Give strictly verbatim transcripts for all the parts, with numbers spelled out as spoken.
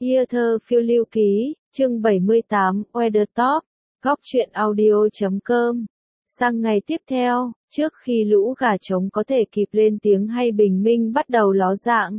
Yeather phiêu lưu ký, chương bảy mươi tám, Weathertop, góc truyện audio chấm com. Sang ngày tiếp theo, trước khi lũ gà trống có thể kịp lên tiếng hay bình minh bắt đầu ló dạng,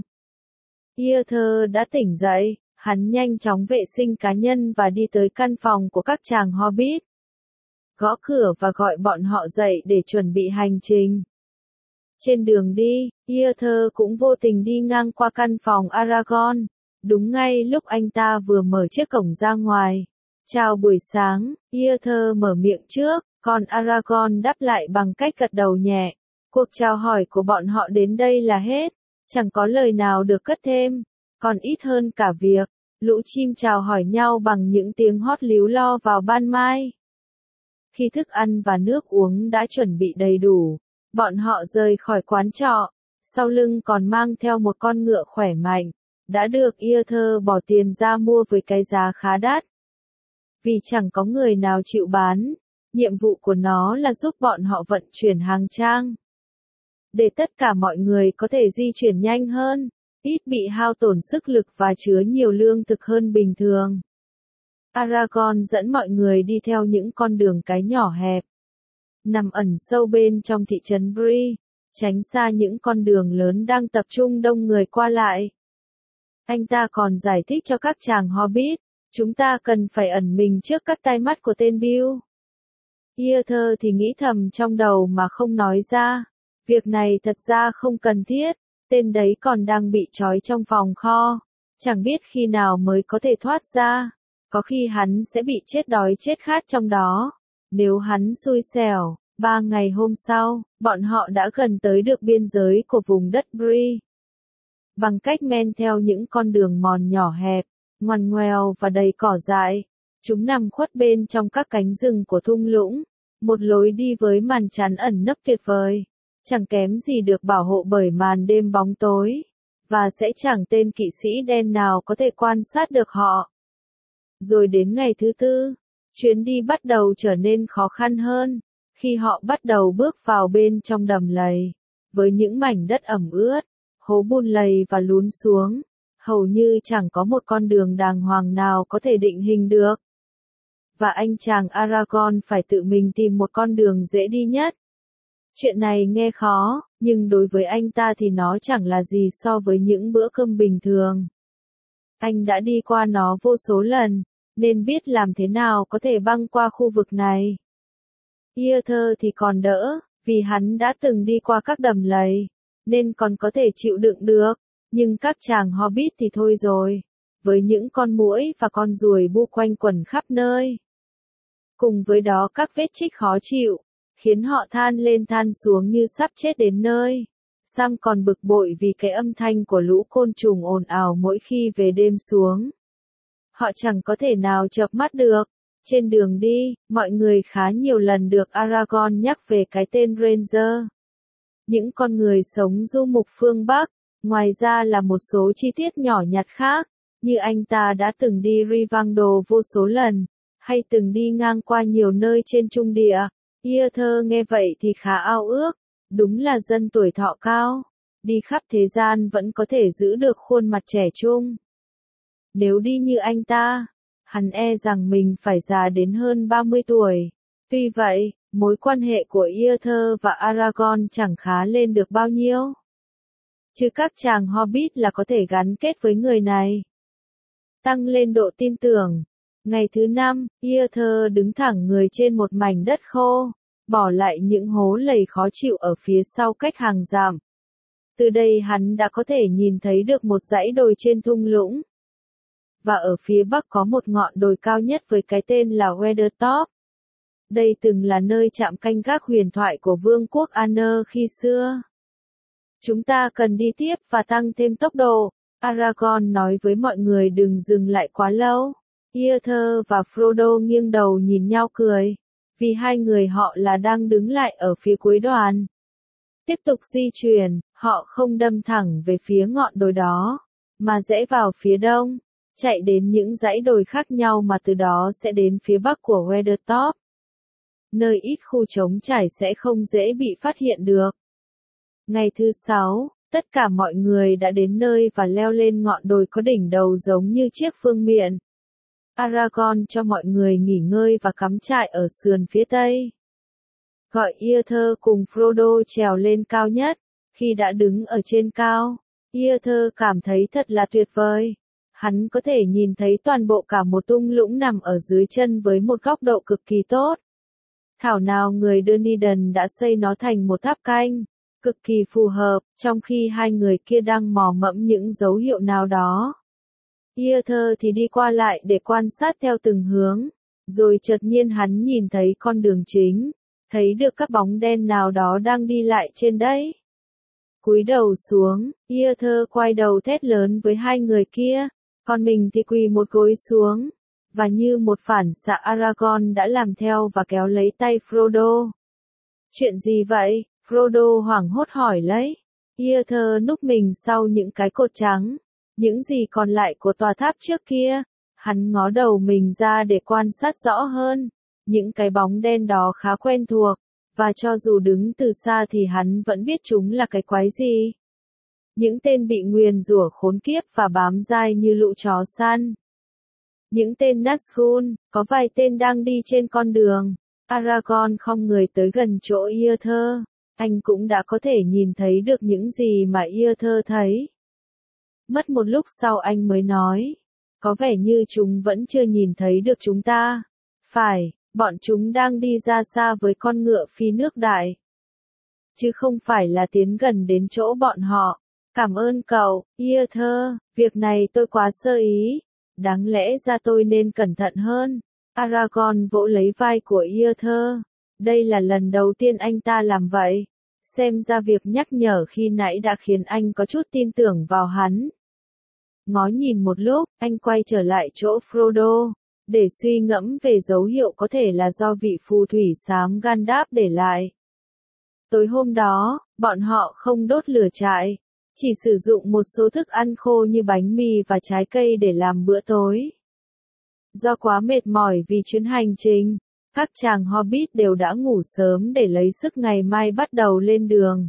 Yeather đã tỉnh dậy, hắn nhanh chóng vệ sinh cá nhân và đi tới căn phòng của các chàng Hobbit. Gõ cửa và gọi bọn họ dậy để chuẩn bị hành trình. Trên đường đi, Yeather cũng vô tình đi ngang qua căn phòng Aragorn. Đúng ngay lúc anh ta vừa mở chiếc cổng ra ngoài. Chào buổi sáng, Yeather mở miệng trước, còn Aragorn đáp lại bằng cách gật đầu nhẹ. Cuộc chào hỏi của bọn họ đến đây là hết, chẳng có lời nào được cất thêm, còn ít hơn cả việc, lũ chim chào hỏi nhau bằng những tiếng hót líu lo vào ban mai. Khi thức ăn và nước uống đã chuẩn bị đầy đủ, bọn họ rời khỏi quán trọ, sau lưng còn mang theo một con ngựa khỏe mạnh, đã được Yeather bỏ tiền ra mua với cái giá khá đắt. Vì chẳng có người nào chịu bán, nhiệm vụ của nó là giúp bọn họ vận chuyển hàng trang. Để tất cả mọi người có thể di chuyển nhanh hơn, ít bị hao tổn sức lực và chứa nhiều lương thực hơn bình thường. Aragorn dẫn mọi người đi theo những con đường cái nhỏ hẹp, nằm ẩn sâu bên trong thị trấn Bree, tránh xa những con đường lớn đang tập trung đông người qua lại. Anh ta còn giải thích cho các chàng Hobbit, chúng ta cần phải ẩn mình trước các tai mắt của tên Bill. Yeather thì nghĩ thầm trong đầu mà không nói ra, việc này thật ra không cần thiết, tên đấy còn đang bị trói trong phòng kho, chẳng biết khi nào mới có thể thoát ra, có khi hắn sẽ bị chết đói chết khát trong đó, nếu hắn xui xẻo. Ba ngày hôm sau, bọn họ đã gần tới được biên giới của vùng đất Bree. Bằng cách men theo những con đường mòn nhỏ hẹp, ngoằn ngoèo và đầy cỏ dại, chúng nằm khuất bên trong các cánh rừng của thung lũng, một lối đi với màn chắn ẩn nấp tuyệt vời, chẳng kém gì được bảo hộ bởi màn đêm bóng tối, và sẽ chẳng tên kỵ sĩ đen nào có thể quan sát được họ. Rồi đến ngày thứ tư, chuyến đi bắt đầu trở nên khó khăn hơn. Khi họ bắt đầu bước vào bên trong đầm lầy, với những mảnh đất ẩm ướt, hố bùn lầy và lún xuống, hầu như chẳng có một con đường đàng hoàng nào có thể định hình được. Và anh chàng Aragorn phải tự mình tìm một con đường dễ đi nhất. Chuyện này nghe khó, nhưng đối với anh ta thì nó chẳng là gì so với những bữa cơm bình thường. Anh đã đi qua nó vô số lần, nên biết làm thế nào có thể băng qua khu vực này. Yeather thì còn đỡ, vì hắn đã từng đi qua các đầm lầy, nên còn có thể chịu đựng được, nhưng các chàng Hobbit thì thôi rồi, với những con muỗi và con ruồi bu quanh quẩn khắp nơi. Cùng với đó các vết chích khó chịu, khiến họ than lên than xuống như sắp chết đến nơi. Sam còn bực bội vì cái âm thanh của lũ côn trùng ồn ào mỗi khi về đêm xuống. Họ chẳng có thể nào chợp mắt được. Trên đường đi, mọi người khá nhiều lần được Aragorn nhắc về cái tên Ranger. Những con người sống du mục phương Bắc, ngoài ra là một số chi tiết nhỏ nhặt khác, như anh ta đã từng đi Rivendell vô số lần, hay từng đi ngang qua nhiều nơi trên Trung Địa. Yeather nghe vậy thì khá ao ước, đúng là dân tuổi thọ cao, đi khắp thế gian vẫn có thể giữ được khuôn mặt trẻ trung. Nếu đi như anh ta, hắn e rằng mình phải già đến hơn ba mươi tuổi. Tuy vậy, mối quan hệ của Yeather và Aragorn chẳng khá lên được bao nhiêu. Chứ các chàng Hobbit là có thể gắn kết với người này. Tăng lên độ tin tưởng. Ngày thứ năm, Yeather đứng thẳng người trên một mảnh đất khô, bỏ lại những hố lầy khó chịu ở phía sau cách hàng dặm. Từ đây hắn đã có thể nhìn thấy được một dãy đồi trên thung lũng. Và ở phía bắc có một ngọn đồi cao nhất với cái tên là Weathertop. Đây từng là nơi trạm canh gác huyền thoại của vương quốc Arnor khi xưa. Chúng ta cần đi tiếp và tăng thêm tốc độ, Aragorn nói với mọi người đừng dừng lại quá lâu. Yeather và Frodo nghiêng đầu nhìn nhau cười, vì hai người họ là đang đứng lại ở phía cuối đoàn. Tiếp tục di chuyển, họ không đâm thẳng về phía ngọn đồi đó, mà rẽ vào phía đông, chạy đến những dãy đồi khác nhau mà từ đó sẽ đến phía bắc của Weathertop. Nơi ít khu trống trải sẽ không dễ bị phát hiện được. Ngày thứ sáu, Tất cả mọi người đã đến nơi và leo lên ngọn đồi có đỉnh đầu giống như chiếc vương miện. Aragorn cho mọi người nghỉ ngơi và cắm trại ở sườn phía tây. Gọi Iarthur cùng Frodo trèo lên cao nhất. Khi đã đứng ở trên cao, Iarthur cảm thấy thật là tuyệt vời. Hắn có thể nhìn thấy toàn bộ cả một thung lũng nằm ở dưới chân với một góc độ cực kỳ tốt. Thảo nào người Dunedin đã xây nó thành một tháp canh, cực kỳ phù hợp, trong khi hai người kia đang mò mẫm những dấu hiệu nào đó. Iarthur thì đi qua lại để quan sát theo từng hướng, rồi chợt nhiên hắn nhìn thấy con đường chính, thấy được các bóng đen nào đó đang đi lại trên đấy. Cúi đầu xuống, Iarthur quay đầu thét lớn với hai người kia, còn mình thì quỳ một gối xuống, và như một phản xạ Aragorn đã làm theo và kéo lấy tay Frodo. Chuyện gì vậy? Frodo hoảng hốt hỏi lấy. Iarthur núp mình sau những cái cột trắng, những gì còn lại của tòa tháp trước kia. Hắn ngó đầu mình ra để quan sát rõ hơn. Những cái bóng đen đó khá quen thuộc, và cho dù đứng từ xa thì hắn vẫn biết chúng là cái quái gì. Những tên bị nguyền rủa khốn kiếp và bám dai như lũ chó săn. Những tên Nazgûl, có vài tên đang đi trên con đường. Aragorn không người tới gần chỗ Iarthur. Anh cũng đã có thể nhìn thấy được những gì mà Iarthur thấy. Mất một lúc sau anh mới nói. Có vẻ như chúng vẫn chưa nhìn thấy được chúng ta. Phải, bọn chúng đang đi ra xa với con ngựa phi nước đại. Chứ không phải là tiến gần đến chỗ bọn họ. Cảm ơn cậu, Iarthur, việc này tôi quá sơ ý. Đáng lẽ ra tôi nên cẩn thận hơn. Aragorn vỗ lấy vai của Iarthur. Đây là lần đầu tiên anh ta làm vậy. Xem ra việc nhắc nhở khi nãy đã khiến anh có chút tin tưởng vào hắn. Ngó nhìn một lúc, anh quay trở lại chỗ Frodo, để suy ngẫm về dấu hiệu có thể là do vị phù thủy xám Gandalf để lại. Tối hôm đó, bọn họ không đốt lửa trại, chỉ sử dụng một số thức ăn khô như bánh mì và trái cây để làm bữa tối. Do quá mệt mỏi vì chuyến hành trình, các chàng Hobbit đều đã ngủ sớm để lấy sức ngày mai bắt đầu lên đường.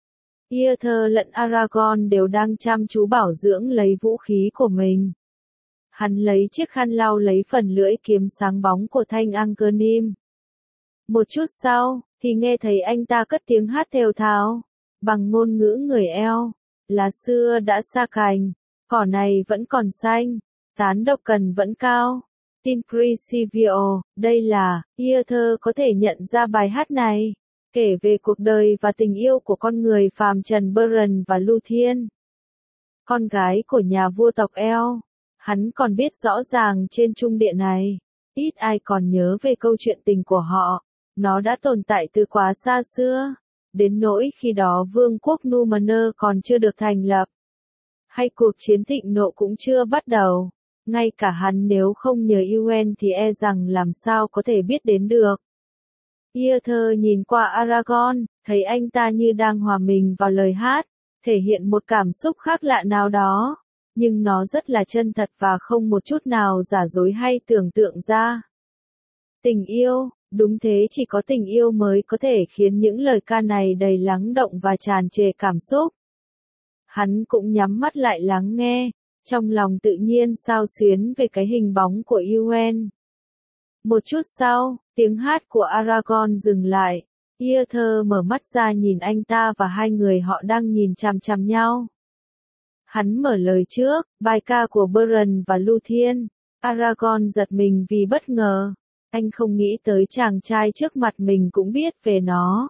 Iarthur lẫn Aragorn đều đang chăm chú bảo dưỡng lấy vũ khí của mình. Hắn lấy chiếc khăn lau lấy phần lưỡi kiếm sáng bóng của thanh Angernim. Một chút sau, thì nghe thấy anh ta cất tiếng hát thều thào, bằng ngôn ngữ người eo. Lá xưa đã sa cành, cỏ này vẫn còn xanh, tán độc cần vẫn cao. Tin Crisivio, đây là, Iarthur có thể nhận ra bài hát này, kể về cuộc đời và tình yêu của con người phàm trần Beren và Lúthien, con gái của nhà vua tộc eo. Hắn còn biết rõ ràng trên trung địa này, ít ai còn nhớ về câu chuyện tình của họ, nó đã tồn tại từ quá xa xưa, đến nỗi khi đó vương quốc Númenor còn chưa được thành lập, hay cuộc chiến thịnh nộ cũng chưa bắt đầu. Ngay cả hắn nếu không nhờ Ewen thì e rằng làm sao có thể biết đến được. Iarthur nhìn qua Aragorn, thấy anh ta như đang hòa mình vào lời hát, thể hiện một cảm xúc khác lạ nào đó, nhưng nó rất là chân thật và không một chút nào giả dối hay tưởng tượng ra. Tình yêu, đúng thế, chỉ có tình yêu mới có thể khiến những lời ca này đầy lắng động và tràn trề cảm xúc. Hắn cũng nhắm mắt lại lắng nghe, trong lòng tự nhiên xao xuyến về cái hình bóng của Ewen. Một chút sau, tiếng hát của Aragorn dừng lại. Iarthur mở mắt ra nhìn anh ta và hai người họ đang nhìn chằm chằm nhau. Hắn mở lời trước, bài ca của Beren và Lúthien. Aragorn giật mình vì bất ngờ. Anh không nghĩ tới chàng trai trước mặt mình cũng biết về nó.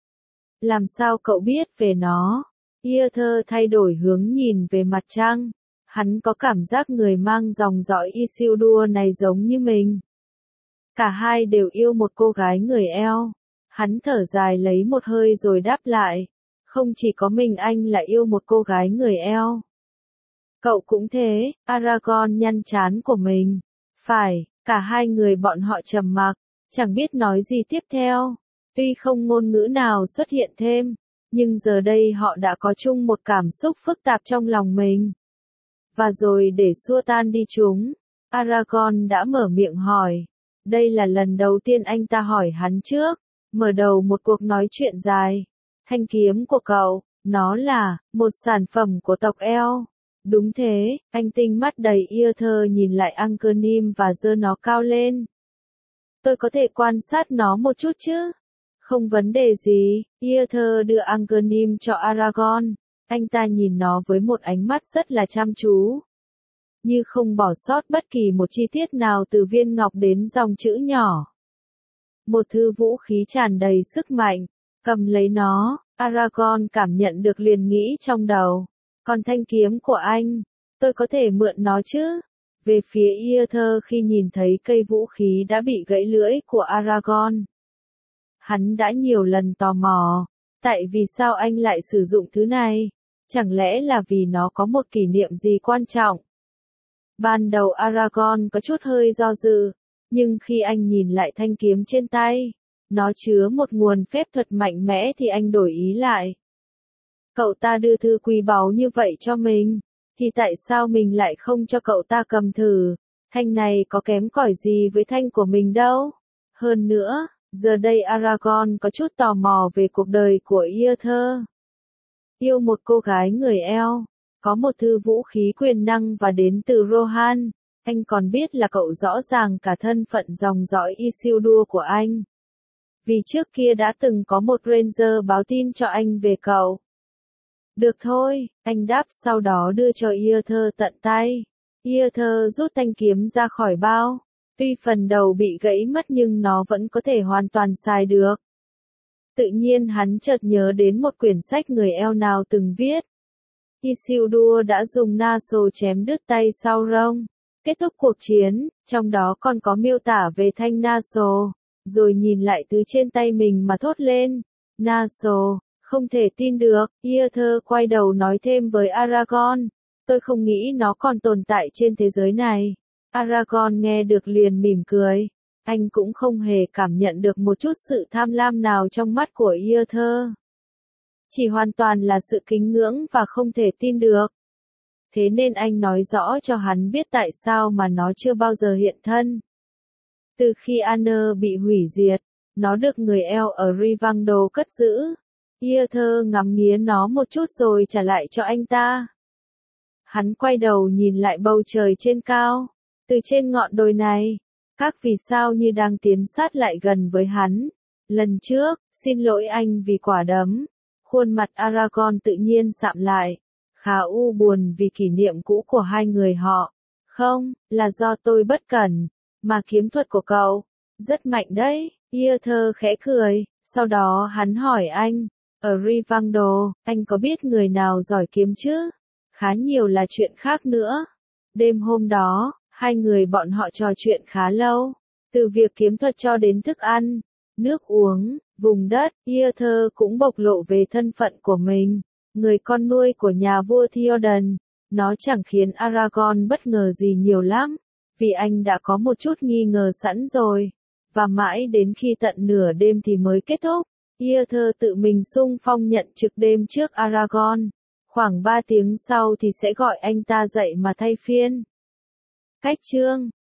Làm sao cậu biết về nó? Iarthur thay đổi hướng nhìn về mặt trăng. Hắn có cảm giác người mang dòng dõi Isildur này giống như mình. Cả hai đều yêu một cô gái người eo. Hắn thở dài lấy một hơi rồi đáp lại. Không chỉ có mình anh là yêu một cô gái người eo. Cậu cũng thế, Aragorn nhăn trán của mình. Phải, cả hai người bọn họ trầm mặc, chẳng biết nói gì tiếp theo. Tuy không ngôn ngữ nào xuất hiện thêm, nhưng giờ đây họ đã có chung một cảm xúc phức tạp trong lòng mình. Và rồi để xua tan đi chúng, Aragorn đã mở miệng hỏi. Đây là lần đầu tiên anh ta hỏi hắn trước, mở đầu một cuộc nói chuyện dài. Thanh kiếm của cậu, Nó là một sản phẩm của tộc eo. Đúng thế, anh tinh mắt đầy yêu thơ nhìn lại Uncle Nim và giơ nó cao lên. Tôi có thể quan sát nó một chút chứ? Không vấn đề gì, yêu thơ đưa Uncle Nim cho Aragorn. Anh ta nhìn nó với một ánh mắt rất là chăm chú. Như không bỏ sót bất kỳ một chi tiết nào từ viên ngọc đến dòng chữ nhỏ. Một thư vũ khí tràn đầy sức mạnh, cầm lấy nó, Aragorn cảm nhận được liền nghĩ trong đầu. Còn thanh kiếm của anh, tôi có thể mượn nó chứ? Về phía Iether khi nhìn thấy cây vũ khí đã bị gãy lưỡi của Aragorn. Hắn đã nhiều lần tò mò, tại vì sao anh lại sử dụng thứ này? Chẳng lẽ là vì nó có một kỷ niệm gì quan trọng? Ban đầu Aragorn có chút hơi do dự, nhưng khi anh nhìn lại thanh kiếm trên tay, nó chứa một nguồn phép thuật mạnh mẽ thì anh đổi ý lại. Cậu ta đưa thư quý báu như vậy cho mình, thì tại sao mình lại không cho cậu ta cầm thử? Thanh này có kém cỏi gì với thanh của mình đâu. Hơn nữa, giờ đây Aragorn có chút tò mò về cuộc đời của Iether. Yêu một cô gái người eo, có một thư vũ khí quyền năng và đến từ Rohan. Anh còn biết là cậu rõ ràng cả thân phận dòng dõi Isildur của anh. Vì trước kia đã từng có một Ranger báo tin cho anh về cậu. Được thôi, anh đáp sau đó đưa cho Iether tận tay. Iether rút thanh kiếm ra khỏi bao. Tuy phần đầu bị gãy mất nhưng nó vẫn có thể hoàn toàn xài được. Tự nhiên hắn chợt nhớ đến một quyển sách người eo nào từng viết. Isildur đã dùng Naso chém đứt tay Sauron, kết thúc cuộc chiến, trong đó còn có miêu tả về thanh Naso, rồi nhìn lại từ trên tay mình mà thốt lên. Naso, không thể tin được, Iether quay đầu nói thêm với Aragorn, tôi không nghĩ nó còn tồn tại trên thế giới này. Aragorn nghe được liền mỉm cười, anh cũng không hề cảm nhận được một chút sự tham lam nào trong mắt của Iether. Chỉ hoàn toàn là sự kính ngưỡng và không thể tin được. Thế nên anh nói rõ cho hắn biết tại sao mà nó chưa bao giờ hiện thân. Từ khi Anne bị hủy diệt, nó được người eo ở Rivangdo cất giữ. Iether ngắm nghía nó một chút rồi trả lại cho anh ta. Hắn quay đầu nhìn lại bầu trời trên cao. Từ trên ngọn đồi này, các vì sao như đang tiến sát lại gần với hắn. Lần trước, xin lỗi anh vì quả đấm. Khuôn mặt Aragorn tự nhiên sạm lại. Khá u buồn vì kỷ niệm cũ của hai người họ. Không, là do tôi bất cẩn. Mà kiếm thuật của cậu, rất mạnh đấy. Iether khẽ cười. Sau đó hắn hỏi anh. Ở Rivangdo, anh có biết người nào giỏi kiếm chứ? Khá nhiều là chuyện khác nữa. Đêm hôm đó, hai người bọn họ trò chuyện khá lâu. Từ việc kiếm thuật cho đến thức ăn, nước uống, vùng đất, Iether cũng bộc lộ về thân phận của mình. Người con nuôi của nhà vua Theoden. Nó chẳng khiến Aragorn bất ngờ gì nhiều lắm. Vì anh đã có một chút nghi ngờ sẵn rồi. Và mãi đến khi tận nửa đêm thì mới kết thúc. Iether tự mình xung phong nhận trực đêm trước Aragorn. Khoảng ba tiếng sau thì sẽ gọi anh ta dậy mà thay phiên. Cách chương